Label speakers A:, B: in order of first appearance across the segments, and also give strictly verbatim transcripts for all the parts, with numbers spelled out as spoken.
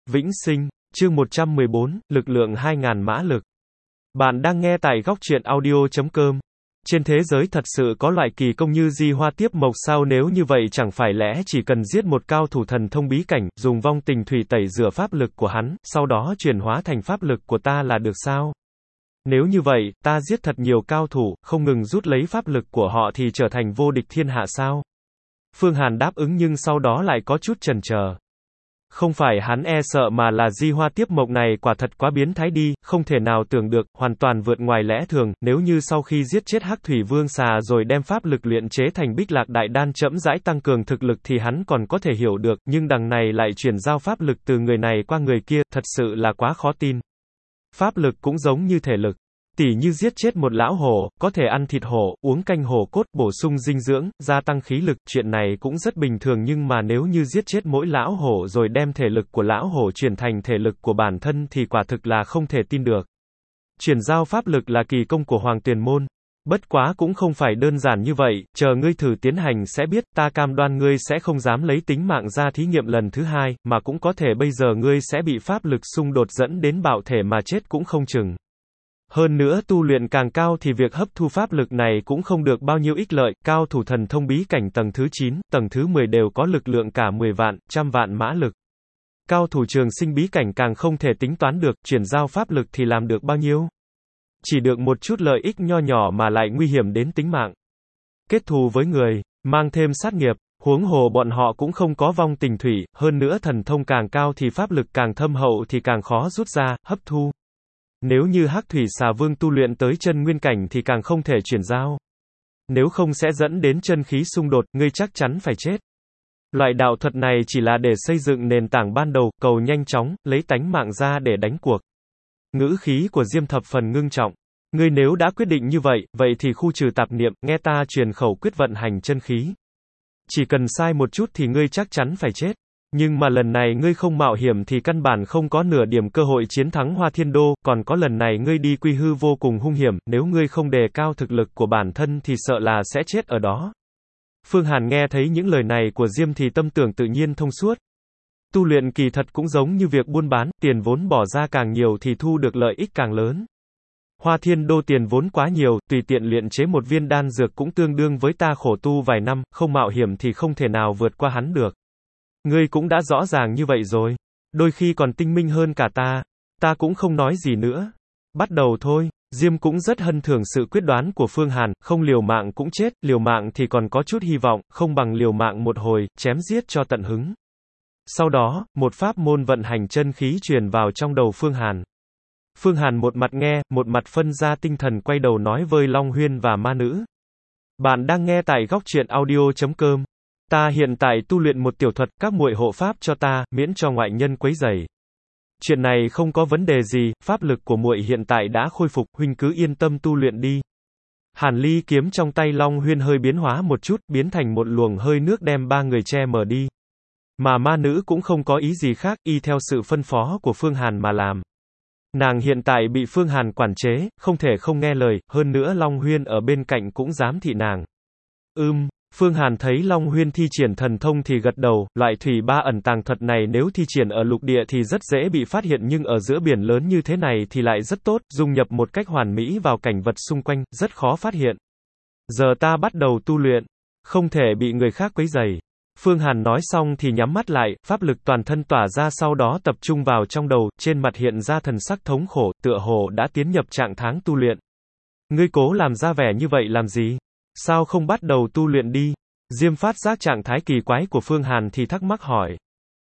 A: Vĩnh sinh, chương một trăm mười bốn, lực lượng hai nghìn mã lực. Bạn đang nghe tại góc truyện audio chấm com. Trên thế giới thật sự có loại kỳ công như Di Hoa Tiếp Mộc sao? Nếu như vậy chẳng phải lẽ chỉ cần giết một cao thủ thần thông bí cảnh, dùng vong tình thủy tẩy rửa pháp lực của hắn, sau đó chuyển hóa thành pháp lực của ta là được sao? Nếu như vậy, ta giết thật nhiều cao thủ, không ngừng rút lấy pháp lực của họ thì trở thành vô địch thiên hạ sao? Phương Hàn đáp ứng nhưng sau đó lại có chút chần chờ. Không phải hắn e sợ mà là Di Hoa Tiếp Mộc này quả thật quá biến thái đi, không thể nào tưởng được, hoàn toàn vượt ngoài lẽ thường, nếu như sau khi giết chết Hắc Thủy Vương xà rồi đem pháp lực luyện chế thành Bích Lạc Đại Đan chậm rãi tăng cường thực lực thì hắn còn có thể hiểu được, nhưng đằng này lại chuyển giao pháp lực từ người này qua người kia, thật sự là quá khó tin. Pháp lực cũng giống như thể lực. Tỉ như giết chết một lão hổ, có thể ăn thịt hổ, uống canh hổ cốt, bổ sung dinh dưỡng, gia tăng khí lực, chuyện này cũng rất bình thường nhưng mà nếu như giết chết mỗi lão hổ rồi đem thể lực của lão hổ chuyển thành thể lực của bản thân thì quả thực là không thể tin được. Chuyển giao pháp lực là kỳ công của Hoàng Tuyền Môn. Bất quá cũng không phải đơn giản như vậy, chờ ngươi thử tiến hành sẽ biết, ta cam đoan ngươi sẽ không dám lấy tính mạng ra thí nghiệm lần thứ hai, mà cũng có thể bây giờ ngươi sẽ bị pháp lực xung đột dẫn đến bạo thể mà chết cũng không chừng. Hơn nữa tu luyện càng cao thì việc hấp thu pháp lực này cũng không được bao nhiêu ích lợi, cao thủ thần thông bí cảnh tầng thứ chín, tầng thứ mười đều có lực lượng cả mười vạn, trăm vạn mã lực. Cao thủ trường sinh bí cảnh càng không thể tính toán được, chuyển giao pháp lực thì làm được bao nhiêu. Chỉ được một chút lợi ích nho nhỏ mà lại nguy hiểm đến tính mạng. Kết thù với người, mang thêm sát nghiệp, huống hồ bọn họ cũng không có vong tình thủy, hơn nữa thần thông càng cao thì pháp lực càng thâm hậu thì càng khó rút ra, hấp thu. Nếu như Hắc Thủy Xà Vương tu luyện tới chân nguyên cảnh thì càng không thể chuyển giao. Nếu không sẽ dẫn đến chân khí xung đột, ngươi chắc chắn phải chết. Loại đạo thuật này chỉ là để xây dựng nền tảng ban đầu, cầu nhanh chóng, lấy tánh mạng ra để đánh cuộc. Ngữ khí của Diêm thập phần ngưng trọng. Ngươi nếu đã quyết định như vậy, vậy thì khu trừ tạp niệm, nghe ta truyền khẩu quyết vận hành chân khí. Chỉ cần sai một chút thì ngươi chắc chắn phải chết. Nhưng mà lần này ngươi không mạo hiểm thì căn bản không có nửa điểm cơ hội chiến thắng Hoa Thiên Đô, còn có lần này ngươi đi quy hư vô cùng hung hiểm, nếu ngươi không đề cao thực lực của bản thân thì sợ là sẽ chết ở đó. Phương Hàn nghe thấy những lời này của Diêm thì tâm tưởng tự nhiên thông suốt. Tu luyện kỳ thật cũng giống như việc buôn bán, tiền vốn bỏ ra càng nhiều thì thu được lợi ích càng lớn. Hoa Thiên Đô tiền vốn quá nhiều, tùy tiện luyện chế một viên đan dược cũng tương đương với ta khổ tu vài năm, không mạo hiểm thì không thể nào vượt qua hắn được. Ngươi cũng đã rõ ràng như vậy rồi. Đôi khi còn tinh minh hơn cả ta. Ta cũng không nói gì nữa. Bắt đầu thôi. Diêm cũng rất hân thưởng sự quyết đoán của Phương Hàn, không liều mạng cũng chết, liều mạng thì còn có chút hy vọng, không bằng liều mạng một hồi, chém giết cho tận hứng. Sau đó, một pháp môn vận hành chân khí truyền vào trong đầu Phương Hàn. Phương Hàn một mặt nghe, một mặt phân ra tinh thần quay đầu nói với Long Huyên và ma nữ. Bạn đang nghe tại góc truyện audio chấm com. Ta hiện tại tu luyện một tiểu thuật, các muội hộ pháp cho ta, miễn cho ngoại nhân quấy rầy. Chuyện này không có vấn đề gì, pháp lực của muội hiện tại đã khôi phục, huynh cứ yên tâm tu luyện đi. Hàn Ly kiếm trong tay Long Huyên hơi biến hóa một chút, biến thành một luồng hơi nước đem ba người che mờ đi. Mà ma nữ cũng không có ý gì khác, y theo sự phân phó của Phương Hàn mà làm. Nàng hiện tại bị Phương Hàn quản chế, không thể không nghe lời, hơn nữa Long Huyên ở bên cạnh cũng giám thị nàng. Ưm. Phương Hàn thấy Long Huyên thi triển thần thông thì gật đầu, loại thủy ba ẩn tàng thuật này nếu thi triển ở lục địa thì rất dễ bị phát hiện nhưng ở giữa biển lớn như thế này thì lại rất tốt, dung nhập một cách hoàn mỹ vào cảnh vật xung quanh, rất khó phát hiện. Giờ ta bắt đầu tu luyện, không thể bị người khác quấy rầy. Phương Hàn nói xong thì nhắm mắt lại, pháp lực toàn thân tỏa ra sau đó tập trung vào trong đầu, trên mặt hiện ra thần sắc thống khổ, tựa hồ đã tiến nhập trạng thái tu luyện. Ngươi cố làm ra vẻ như vậy làm gì? Sao không bắt đầu tu luyện đi? Diêm phát giác trạng thái kỳ quái của Phương Hàn thì thắc mắc hỏi.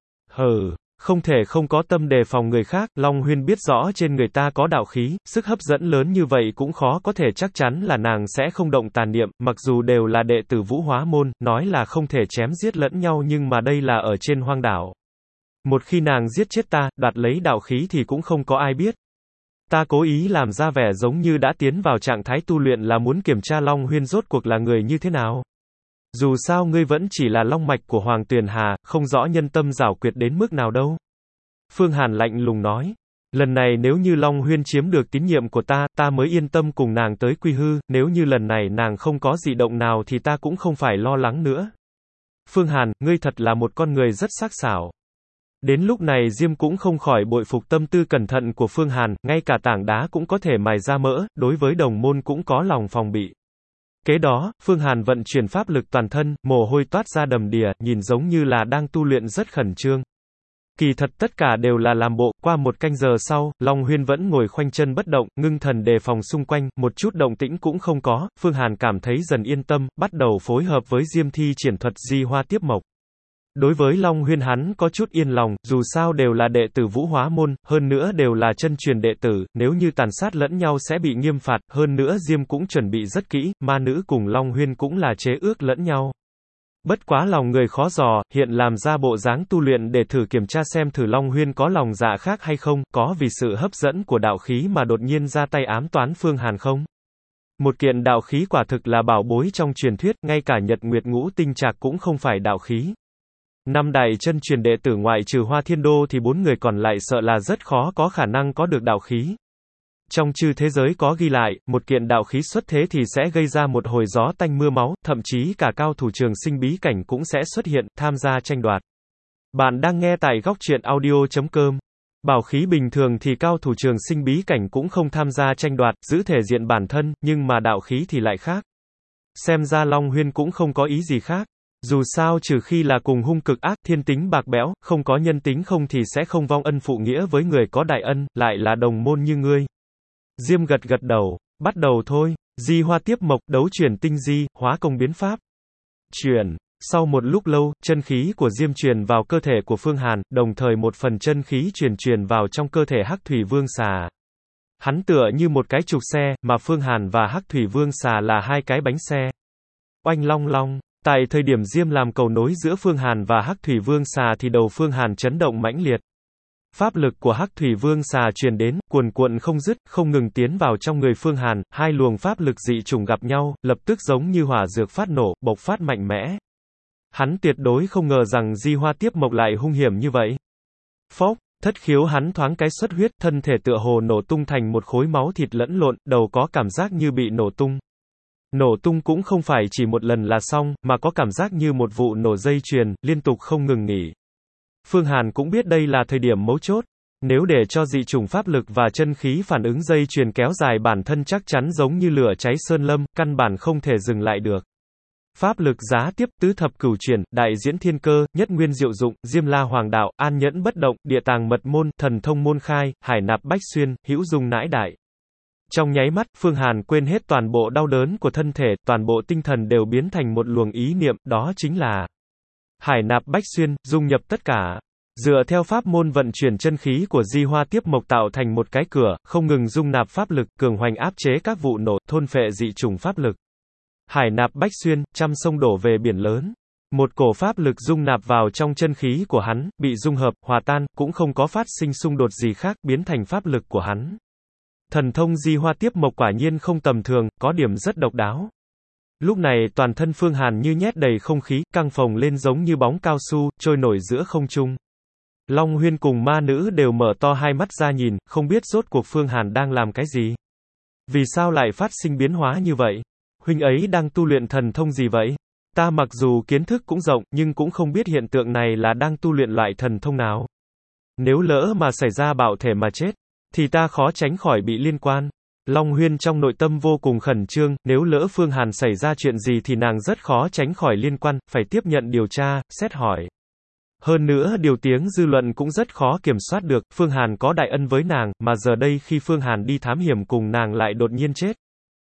A: Hừ, không thể không có tâm đề phòng người khác, Long Huyên biết rõ trên người ta có đạo khí, sức hấp dẫn lớn như vậy cũng khó có thể chắc chắn là nàng sẽ không động tàn niệm, mặc dù đều là đệ tử Vũ Hóa Môn, nói là không thể chém giết lẫn nhau nhưng mà đây là ở trên hoang đảo. Một khi nàng giết chết ta, đoạt lấy đạo khí thì cũng không có ai biết. Ta cố ý làm ra vẻ giống như đã tiến vào trạng thái tu luyện là muốn kiểm tra Long Huyên rốt cuộc là người như thế nào. Dù sao ngươi vẫn chỉ là long mạch của Hoàng Tuyền Hà, không rõ nhân tâm giảo quyệt đến mức nào đâu. Phương Hàn lạnh lùng nói. Lần này nếu như Long Huyên chiếm được tín nhiệm của ta, ta mới yên tâm cùng nàng tới quy hư, nếu như lần này nàng không có dị động nào thì ta cũng không phải lo lắng nữa. Phương Hàn, ngươi thật là một con người rất sắc sảo. Đến lúc này Diêm cũng không khỏi bội phục tâm tư cẩn thận của Phương Hàn, ngay cả tảng đá cũng có thể mài ra mỡ, đối với đồng môn cũng có lòng phòng bị. Kế đó, Phương Hàn vận chuyển pháp lực toàn thân, mồ hôi toát ra đầm đìa, nhìn giống như là đang tu luyện rất khẩn trương. Kỳ thật tất cả đều là làm bộ, qua một canh giờ sau, Long Huyên vẫn ngồi khoanh chân bất động, ngưng thần đề phòng xung quanh, một chút động tĩnh cũng không có, Phương Hàn cảm thấy dần yên tâm, bắt đầu phối hợp với Diêm thi triển thuật di hoa tiếp mộc. Đối với Long Huyên hắn có chút yên lòng, dù sao đều là đệ tử Vũ Hóa môn, hơn nữa đều là chân truyền đệ tử, nếu như tàn sát lẫn nhau sẽ bị nghiêm phạt, hơn nữa Diêm cũng chuẩn bị rất kỹ, ma nữ cùng Long Huyên cũng là chế ước lẫn nhau. Bất quá lòng người khó dò, hiện làm ra bộ dáng tu luyện để thử kiểm tra xem thử Long Huyên có lòng dạ khác hay không, có vì sự hấp dẫn của đạo khí mà đột nhiên ra tay ám toán Phương Hàn không? Một kiện đạo khí quả thực là bảo bối trong truyền thuyết, ngay cả Nhật Nguyệt Ngũ Tinh Trạc cũng không phải đạo khí. Năm đại chân truyền đệ tử ngoại trừ Hoa Thiên Đô thì bốn người còn lại sợ là rất khó có khả năng có được đạo khí. Trong chư thế giới có ghi lại, một kiện đạo khí xuất thế thì sẽ gây ra một hồi gió tanh mưa máu, thậm chí cả cao thủ trường sinh bí cảnh cũng sẽ xuất hiện, tham gia tranh đoạt. Bạn đang nghe tại góc truyện audio chấm com. Bảo khí bình thường thì cao thủ trường sinh bí cảnh cũng không tham gia tranh đoạt, giữ thể diện bản thân, nhưng mà đạo khí thì lại khác. Xem ra Long Huyên cũng không có ý gì khác. Dù sao trừ khi là cùng hung cực ác, thiên tính bạc bẽo, không có nhân tính không thì sẽ không vong ân phụ nghĩa với người có đại ân, lại là đồng môn như ngươi. Diêm gật gật đầu, bắt đầu thôi, di hoa tiếp mộc, đấu chuyển tinh di, hóa công biến pháp. Chuyển, sau một lúc lâu, chân khí của Diêm truyền vào cơ thể của Phương Hàn, đồng thời một phần chân khí truyền truyền vào trong cơ thể Hắc Thủy Vương Xà. Hắn tựa như một cái trục xe, mà Phương Hàn và Hắc Thủy Vương Xà là hai cái bánh xe. Oanh long long. Tại thời điểm Diêm làm cầu nối giữa Phương Hàn và Hắc Thủy Vương Xà thì đầu Phương Hàn chấn động mãnh liệt. Pháp lực của Hắc Thủy Vương Xà truyền đến, cuồn cuộn không dứt, không ngừng tiến vào trong người Phương Hàn, hai luồng pháp lực dị chủng gặp nhau, lập tức giống như hỏa dược phát nổ, bộc phát mạnh mẽ. Hắn tuyệt đối không ngờ rằng di hoa tiếp mộc lại hung hiểm như vậy. Phốc, thất khiếu hắn thoáng cái xuất huyết, thân thể tựa hồ nổ tung thành một khối máu thịt lẫn lộn, đầu có cảm giác như bị nổ tung. Nổ tung cũng không phải chỉ một lần là xong, mà có cảm giác như một vụ nổ dây chuyền, liên tục không ngừng nghỉ. Phương Hàn cũng biết đây là thời điểm mấu chốt. Nếu để cho dị chủng pháp lực và chân khí phản ứng dây chuyền kéo dài bản thân chắc chắn giống như lửa cháy sơn lâm, căn bản không thể dừng lại được. Pháp lực giá tiếp, tứ thập cửu chuyển, đại diễn thiên cơ, nhất nguyên diệu dụng, diêm la hoàng đạo, an nhẫn bất động, địa tàng mật môn, thần thông môn khai, hải nạp bách xuyên, hữu dung nãi đại. Trong nháy mắt, Phương Hàn quên hết toàn bộ đau đớn của thân thể, toàn bộ tinh thần đều biến thành một luồng ý niệm, đó chính là hải nạp bách xuyên, dung nhập tất cả. Dựa theo pháp môn vận chuyển chân khí của di hoa tiếp mộc tạo thành một cái cửa, không ngừng dung nạp pháp lực, cường hoành áp chế các vụ nổ, thôn phệ dị chủng pháp lực. Hải nạp bách xuyên, trăm sông đổ về biển lớn. Một cổ pháp lực dung nạp vào trong chân khí của hắn, bị dung hợp, hòa tan, cũng không có phát sinh xung đột gì khác, biến thành pháp lực của hắn. Thần thông di hoa tiếp mộc quả nhiên không tầm thường, có điểm rất độc đáo. Lúc này toàn thân Phương Hàn như nhét đầy không khí, căng phồng lên giống như bóng cao su, trôi nổi giữa không trung. Long Huyên cùng ma nữ đều mở to hai mắt ra nhìn, không biết rốt cuộc Phương Hàn đang làm cái gì. Vì sao lại phát sinh biến hóa như vậy? Huynh ấy đang tu luyện thần thông gì vậy? Ta mặc dù kiến thức cũng rộng, nhưng cũng không biết hiện tượng này là đang tu luyện loại thần thông nào. Nếu lỡ mà xảy ra bạo thể mà chết, thì ta khó tránh khỏi bị liên quan. Long Huyên trong nội tâm vô cùng khẩn trương, nếu lỡ Phương Hàn xảy ra chuyện gì thì nàng rất khó tránh khỏi liên quan, phải tiếp nhận điều tra, xét hỏi. Hơn nữa điều tiếng dư luận cũng rất khó kiểm soát được, Phương Hàn có đại ân với nàng, mà giờ đây khi Phương Hàn đi thám hiểm cùng nàng lại đột nhiên chết.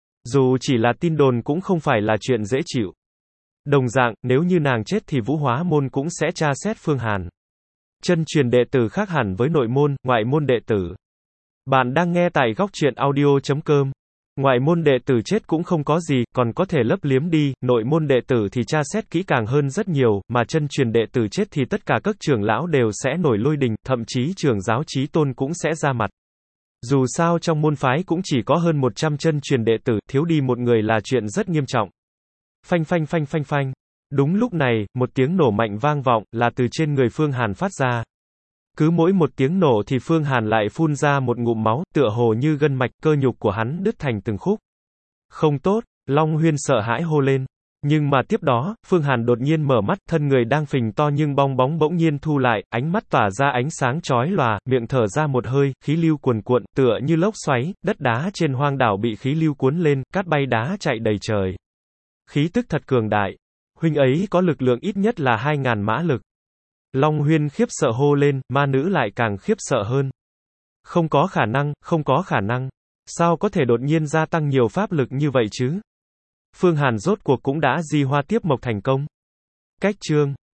A: Dù chỉ là tin đồn cũng không phải là chuyện dễ chịu. Đồng dạng, nếu như nàng chết thì Vũ Hóa môn cũng sẽ tra xét Phương Hàn. Chân truyền đệ tử khác hẳn với nội môn, ngoại môn đệ tử. Bạn đang nghe tại góc truyện audio chấm com. Ngoại môn đệ tử chết cũng không có gì, còn có thể lấp liếm đi, nội môn đệ tử thì tra xét kỹ càng hơn rất nhiều, mà chân truyền đệ tử chết thì tất cả các trưởng lão đều sẽ nổi lôi đình, thậm chí trưởng giáo chí tôn cũng sẽ ra mặt. Dù sao trong môn phái cũng chỉ có hơn một trăm chân truyền đệ tử, thiếu đi một người là chuyện rất nghiêm trọng. Phanh phanh phanh phanh phanh. Đúng lúc này, một tiếng nổ mạnh vang vọng, là từ trên người Phương Hàn phát ra. Cứ mỗi một tiếng nổ thì Phương Hàn lại phun ra một ngụm máu, tựa hồ như gân mạch, cơ nhục của hắn đứt thành từng khúc. Không tốt, Long Huyên sợ hãi hô lên. Nhưng mà tiếp đó, Phương Hàn đột nhiên mở mắt, thân người đang phình to nhưng bong bóng bỗng nhiên thu lại, ánh mắt tỏa ra ánh sáng chói lòa, miệng thở ra một hơi, khí lưu cuồn cuộn, tựa như lốc xoáy, đất đá trên hoang đảo bị khí lưu cuốn lên, cát bay đá chạy đầy trời. Khí tức thật cường đại. Huynh ấy có lực lượng ít nhất là hai ngàn mã lực. Long Huyên khiếp sợ hô lên, ma nữ lại càng khiếp sợ hơn. Không có khả năng, không có khả năng. Sao có thể đột nhiên gia tăng nhiều pháp lực như vậy chứ? Phương Hàn rốt cuộc cũng đã di hoa tiếp mộc thành công. Cách chương